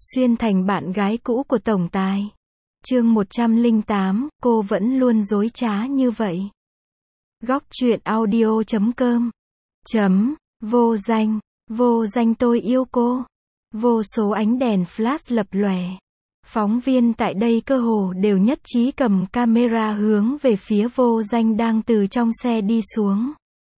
Xuyên thành bạn gái cũ của tổng tài. Chương 108, cô vẫn luôn dối trá như vậy. Góc truyện audio.com Vô danh, vô danh tôi yêu cô. Vô số ánh đèn flash lập lòe. Phóng viên tại đây cơ hồ đều nhất trí cầm camera hướng về phía vô danh đang từ trong xe đi xuống.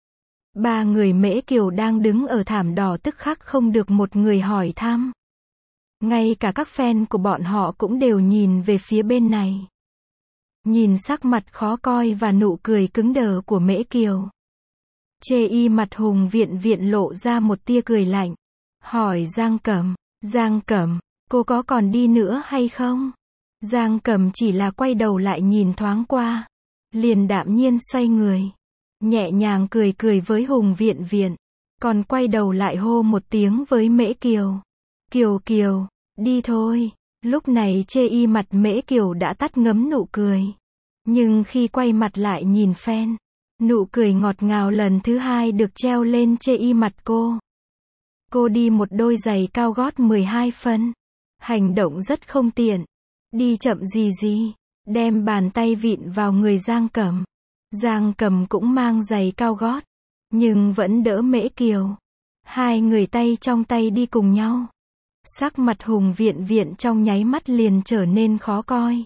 Ba người Mễ Kiều đang đứng ở thảm đỏ tức khắc không được một người hỏi thăm. Ngay cả các fan của bọn họ cũng đều nhìn về phía bên này. Nhìn sắc mặt khó coi và nụ cười cứng đờ của Mễ Kiều. Chê y mặt Hùng Viện Viện lộ ra một tia cười lạnh. Hỏi Giang Cẩm, cô có còn đi nữa hay không? Giang Cẩm chỉ là quay đầu lại nhìn thoáng qua. Liền đạm nhiên xoay người. Nhẹ nhàng cười cười với Hùng Viện Viện. Còn quay đầu lại hô một tiếng với Mễ Kiều. Kiều, đi thôi. Lúc này chê y mặt Mễ Kiều đã tắt ngấm nụ cười. Nhưng khi quay mặt lại nhìn fan, nụ cười ngọt ngào lần thứ hai được treo lên chê y mặt cô. Cô đi một đôi giày cao gót 12 phân. Hành động rất không tiện. Đi chậm gì, đem bàn tay vịn vào người Giang Cẩm. Giang Cẩm cũng mang giày cao gót, nhưng vẫn đỡ Mễ Kiều. Hai người tay trong tay đi cùng nhau. Sắc mặt Hùng Viện Viện trong nháy mắt liền trở nên khó coi.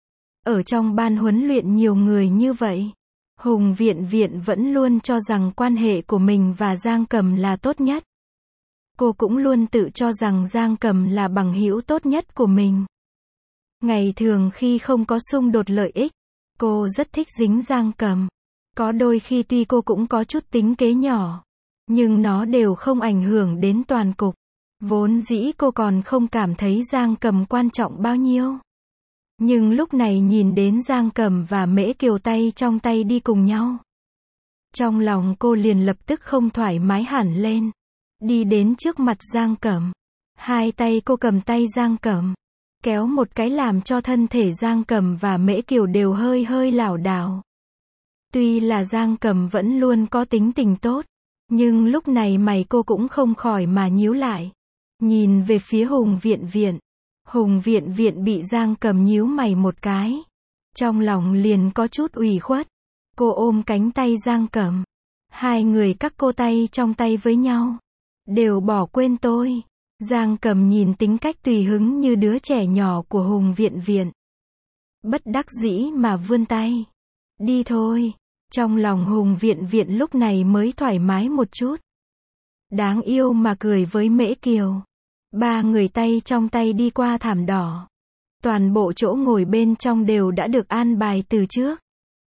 Ở trong ban huấn luyện nhiều người như vậy, Hùng Viện Viện vẫn luôn cho rằng quan hệ của mình và Giang Cẩm là tốt nhất. Cô cũng luôn tự cho rằng Giang Cẩm là bằng hữu tốt nhất của mình. Ngày thường khi không có xung đột lợi ích, cô rất thích dính Giang Cẩm. Có đôi khi tuy cô cũng có chút tính kế nhỏ, nhưng nó đều không ảnh hưởng đến toàn cục. Vốn dĩ cô còn không cảm thấy Giang Cẩm quan trọng bao nhiêu. Nhưng lúc này nhìn đến Giang Cẩm và Mễ Kiều tay trong tay đi cùng nhau. Trong lòng cô liền lập tức không thoải mái hẳn lên. Đi đến trước mặt Giang Cẩm. Hai tay cô cầm tay Giang Cẩm. Kéo một cái làm cho thân thể Giang Cẩm và Mễ Kiều đều hơi lảo đảo. Tuy là Giang Cẩm vẫn luôn có tính tình tốt, nhưng lúc này mày cô cũng không khỏi mà nhíu lại. Nhìn về phía Hùng Viện Viện. Hùng Viện Viện bị Giang Cẩm nhíu mày một cái. Trong lòng liền có chút ủy khuất. Cô ôm cánh tay Giang Cẩm. Hai người các cô tay trong tay với nhau. Đều bỏ quên tôi. Giang Cẩm nhìn tính cách tùy hứng như đứa trẻ nhỏ của Hùng Viện Viện. Bất đắc dĩ mà vươn tay. Đi thôi. Trong lòng Hùng Viện Viện lúc này mới thoải mái một chút. Đáng yêu mà cười với Mễ Kiều. Ba người tay trong tay đi qua thảm đỏ. Toàn bộ chỗ ngồi bên trong đều đã được an bài từ trước.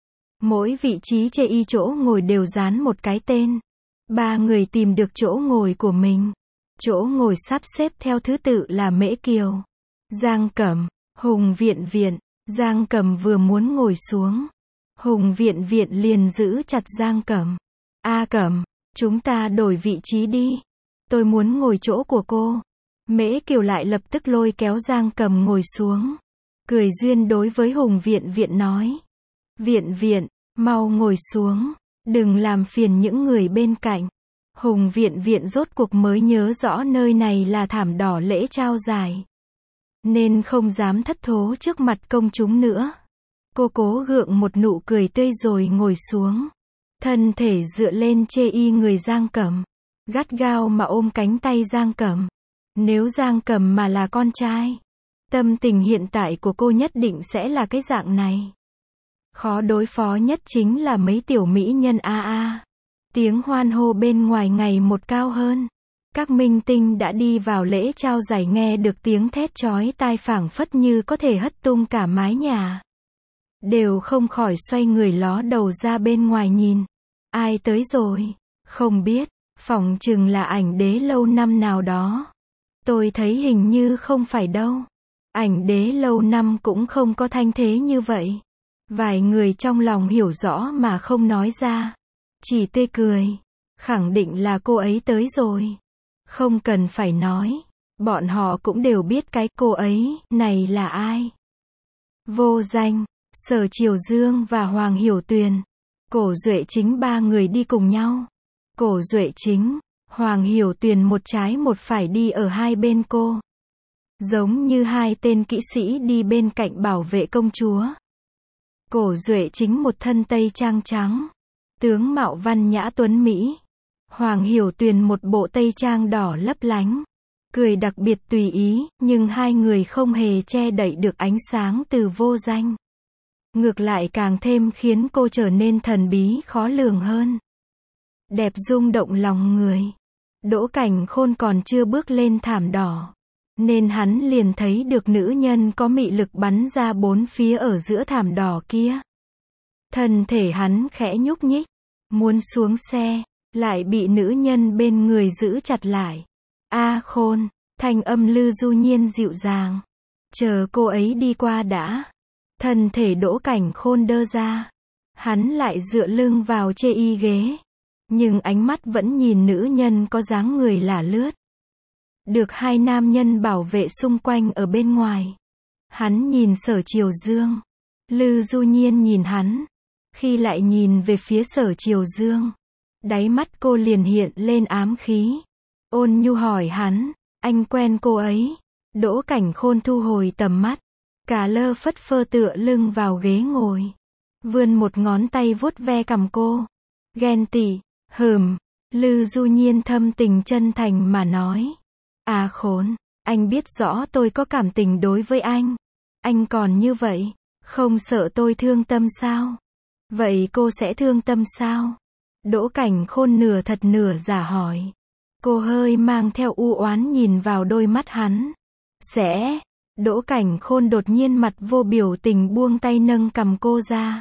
Mỗi vị trí chê y chỗ ngồi đều dán một cái tên. Ba người tìm được chỗ ngồi của mình. Chỗ ngồi sắp xếp theo thứ tự là Mễ Kiều, Giang Cẩm, Hùng Viện Viện. Giang Cẩm vừa muốn ngồi xuống, Hùng Viện Viện liền giữ chặt Giang Cẩm. Cẩm, chúng ta đổi vị trí đi. Tôi muốn ngồi chỗ của cô. Mễ Kiều lại lập tức lôi kéo Giang Cẩm ngồi xuống. Cười duyên đối với Hùng Viện Viện nói. Viện, mau ngồi xuống. Đừng làm phiền những người bên cạnh. Hùng Viện Viện rốt cuộc mới nhớ rõ nơi này là thảm đỏ lễ trao giải. Nên không dám thất thố trước mặt công chúng nữa. Cô cố gượng một nụ cười tươi rồi ngồi xuống. Thân thể dựa lên chê y người Giang Cẩm. Gắt gao mà ôm cánh tay Giang Cẩm. Nếu Giang Cẩm mà là con trai, tâm tình hiện tại của cô nhất định sẽ là cái dạng này. Khó đối phó nhất chính là mấy tiểu mỹ nhân Tiếng hoan hô bên ngoài ngày một cao hơn. Các minh tinh đã đi vào lễ trao giải nghe được tiếng thét chói tai phảng phất như có thể hất tung cả mái nhà. Đều không khỏi xoay người ló đầu ra bên ngoài nhìn. Ai tới rồi? Không biết, phỏng chừng là ảnh đế lâu năm nào đó. Tôi thấy hình như không phải đâu. Ảnh đế lâu năm cũng không có thanh thế như vậy. Vài người trong lòng hiểu rõ mà không nói ra. Chỉ tươi cười. Khẳng định là cô ấy tới rồi. Không cần phải nói. Bọn họ cũng đều biết cái cô ấy này là ai. Vô danh, Sở Triều Dương và Hoàng Hiểu Tuyền. Cổ Duệ Chính ba người đi cùng nhau. Cổ Duệ Chính, Hoàng Hiểu Tuyền một trái một phải đi ở hai bên cô. giống như hai tên kỹ sĩ đi bên cạnh bảo vệ công chúa. Cổ Duệ chính một thân tây trang trắng, tướng mạo văn nhã tuấn Mỹ. Hoàng Hiểu Tuyền một bộ tây trang đỏ lấp lánh, cười đặc biệt tùy ý, nhưng hai người không hề che đậy được ánh sáng từ Vô Danh. Ngược lại càng thêm khiến cô trở nên thần bí khó lường hơn. Đẹp rung động lòng người. Đỗ Cảnh Khôn còn chưa bước lên thảm đỏ, nên hắn liền thấy được nữ nhân có mị lực bắn ra bốn phía ở giữa thảm đỏ kia. Thân thể hắn khẽ nhúc nhích, muốn xuống xe, lại bị nữ nhân bên người giữ chặt lại. A Khôn, thanh âm Lư Du Nhiên dịu dàng. Chờ cô ấy đi qua đã. Thân thể Đỗ Cảnh Khôn đơ ra. Hắn lại dựa lưng vào chê y ghế. Nhưng ánh mắt vẫn nhìn nữ nhân có dáng người lả lướt. Được hai nam nhân bảo vệ xung quanh ở bên ngoài. Hắn nhìn Sở Triều Dương. Lư Du Nhiên nhìn hắn. Khi lại nhìn về phía Sở Triều Dương, đáy mắt cô liền hiện lên ám khí. Ôn nhu hỏi hắn, anh quen cô ấy? Đỗ Cảnh Khôn thu hồi tầm mắt, cả lơ phất phơ tựa lưng vào ghế ngồi, vươn một ngón tay vuốt ve cằm cô. Ghen tị, Lư Du Nhiên thâm tình chân thành mà nói. À Khốn, anh biết rõ tôi có cảm tình đối với anh còn như vậy, không sợ tôi thương tâm sao? Vậy cô sẽ thương tâm sao? Đỗ Cảnh Khôn nửa thật nửa giả hỏi. Cô hơi mang theo u oán nhìn vào đôi mắt hắn. Sẽ. Đỗ Cảnh Khôn đột nhiên mặt vô biểu tình buông tay nâng cầm cô ra.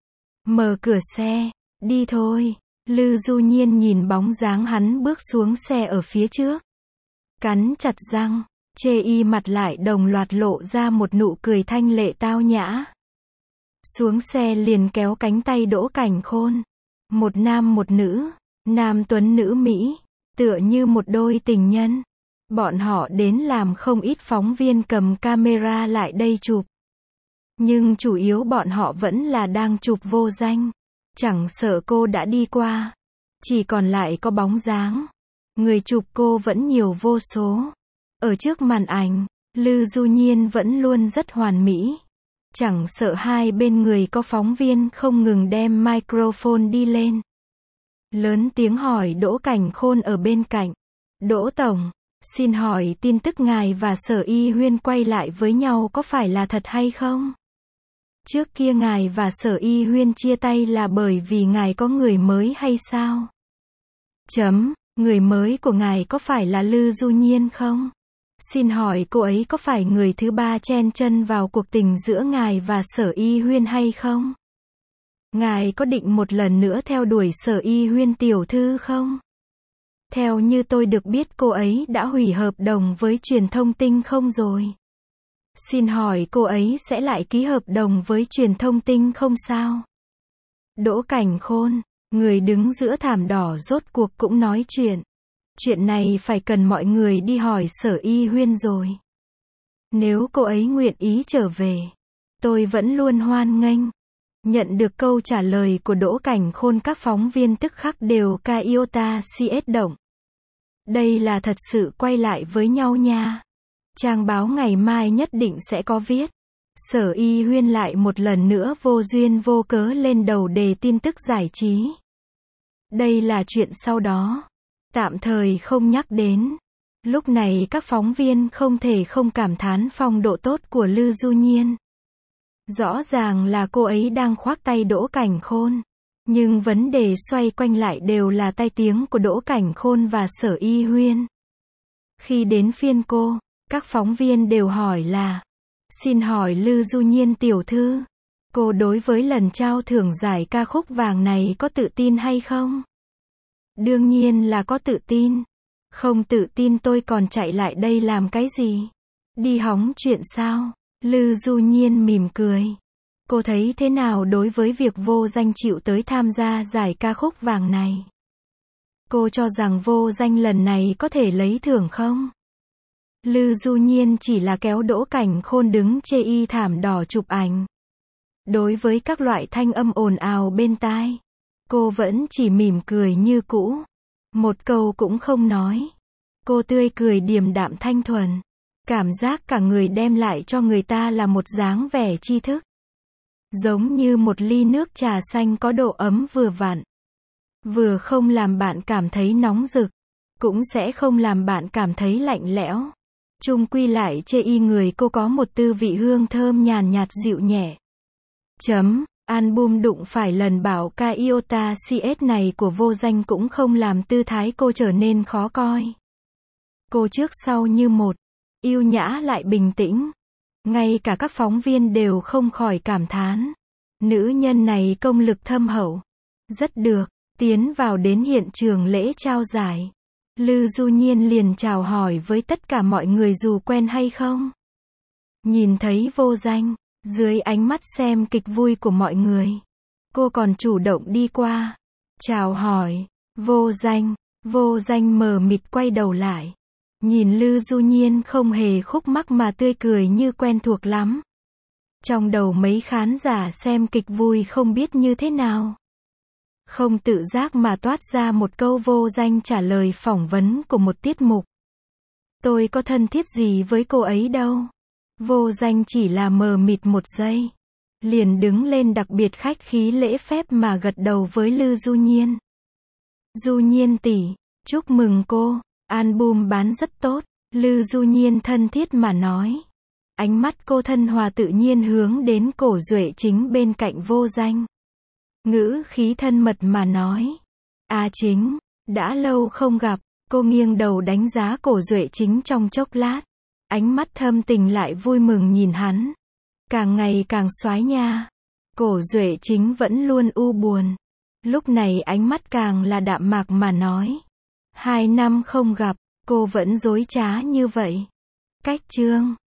Mở cửa xe. Đi thôi. Lư Du Nhiên nhìn bóng dáng hắn bước xuống xe ở phía trước. Cắn chặt răng. Chê y mặt lại đồng loạt lộ ra một nụ cười thanh lệ tao nhã. Xuống xe liền kéo cánh tay Đỗ Cảnh Khôn. Một nam một nữ, nam tuấn nữ Mỹ, tựa như một đôi tình nhân. Bọn họ đến làm không ít phóng viên cầm camera lại đây chụp. Nhưng chủ yếu bọn họ vẫn là đang chụp Vô Danh. Chẳng sợ cô đã đi qua. Chỉ còn lại có bóng dáng. Người chụp cô vẫn nhiều vô số. Ở trước màn ảnh, Lư Du Nhiên vẫn luôn rất hoàn mỹ. Chẳng sợ hai bên người có phóng viên không ngừng đem microphone đi lên. Lớn tiếng hỏi Đỗ Cảnh Khôn ở bên cạnh. Đỗ Tổng, xin hỏi tin tức ngài và Sở Y Huyên quay lại với nhau có phải là thật hay không? Trước kia ngài và Sở Y Huyên chia tay là bởi vì ngài có người mới hay sao? Người mới của ngài có phải là Lư Du Nhiên không? Xin hỏi cô ấy có phải người thứ ba chen chân vào cuộc tình giữa ngài và Sở Y Huyên hay không? Ngài có định một lần nữa theo đuổi Sở Y Huyên tiểu thư không? Theo như tôi được biết cô ấy đã hủy hợp đồng với Truyền thông Tinh không rồi? Xin hỏi cô ấy sẽ lại ký hợp đồng với Truyền thông Tinh không sao? Đỗ Cảnh Khôn, người đứng giữa thảm đỏ rốt cuộc cũng nói chuyện. Chuyện này phải cần mọi người đi hỏi Sở Y Huyên rồi. Nếu cô ấy nguyện ý trở về, tôi vẫn luôn hoan nghênh. Nhận được câu trả lời của Đỗ Cảnh Khôn, các phóng viên tức khắc đều ca iota cs động. Đây là thật sự quay lại với nhau nha. Trang báo ngày mai nhất định sẽ có viết. Sở Y Huyên lại một lần nữa vô duyên vô cớ lên đầu đề tin tức giải trí. Đây là chuyện sau đó. Tạm thời không nhắc đến. Lúc này các phóng viên không thể không cảm thán phong độ tốt của Lư Du Nhiên. Rõ ràng là cô ấy đang khoác tay Đỗ Cảnh Khôn. Nhưng vấn đề xoay quanh lại đều là tai tiếng của Đỗ Cảnh Khôn và Sở Y Huyên. Khi đến phiên cô, các phóng viên đều hỏi là: xin hỏi Lư Du Nhiên tiểu thư, cô đối với lần trao thưởng giải ca khúc vàng này có tự tin hay không? Đương nhiên là có tự tin. Không tự tin tôi còn chạy lại đây làm cái gì? Đi hóng chuyện sao? Lư Du Nhiên mỉm cười. Cô thấy thế nào đối với việc Vô Danh chịu tới tham gia giải ca khúc vàng này? Cô cho rằng Vô Danh lần này có thể lấy thưởng không? Lư Du Nhiên chỉ là kéo Đỗ Cảnh Khôn đứng chê y thảm đỏ chụp ảnh. Đối với các loại thanh âm ồn ào bên tai, cô vẫn chỉ mỉm cười như cũ. Một câu cũng không nói. Cô tươi cười điềm đạm thanh thuần. Cảm giác cả người đem lại cho người ta là một dáng vẻ tri thức. Giống như một ly nước trà xanh có độ ấm vừa vặn. Vừa không làm bạn cảm thấy nóng rực, cũng sẽ không làm bạn cảm thấy lạnh lẽo. Chung quy lại chê y người cô có một tư vị hương thơm nhàn nhạt dịu nhẹ. Album đụng phải lần bảo ca Iota CS này của Vô Danh cũng không làm tư thái cô trở nên khó coi. Cô trước sau như một, yêu nhã lại bình tĩnh. Ngay cả các phóng viên đều không khỏi cảm thán. Nữ nhân này công lực thâm hậu. Rất được, tiến vào đến hiện trường lễ trao giải. Lư Du Nhiên liền chào hỏi với tất cả mọi người dù quen hay không. Nhìn thấy Vô Danh, dưới ánh mắt xem kịch vui của mọi người, cô còn chủ động đi qua, chào hỏi, Vô Danh mờ mịt quay đầu lại. Nhìn Lư Du Nhiên không hề khúc mắc mà tươi cười như quen thuộc lắm. Trong đầu mấy khán giả xem kịch vui không biết như thế nào. Không tự giác mà toát ra một câu Vô Danh trả lời phỏng vấn của một tiết mục. Tôi có thân thiết gì với cô ấy đâu. Vô Danh chỉ là mờ mịt một giây. Liền đứng lên đặc biệt khách khí lễ phép mà gật đầu với Lư Du Nhiên. Du Nhiên tỷ, chúc mừng cô, album bán rất tốt. Lư Du Nhiên thân thiết mà nói. Ánh mắt cô thân hòa tự nhiên hướng đến Cổ Duệ Chính bên cạnh Vô Danh. Ngữ khí thân mật mà nói. Chính, đã lâu không gặp. Cô nghiêng đầu đánh giá Cổ Duệ Chính trong chốc lát. Ánh mắt thâm tình lại vui mừng nhìn hắn. Càng ngày càng soái nha. Cổ Duệ Chính vẫn luôn u buồn. Lúc này ánh mắt càng là đạm mạc mà nói. 2 năm không gặp, cô vẫn dối trá như vậy. Cách chương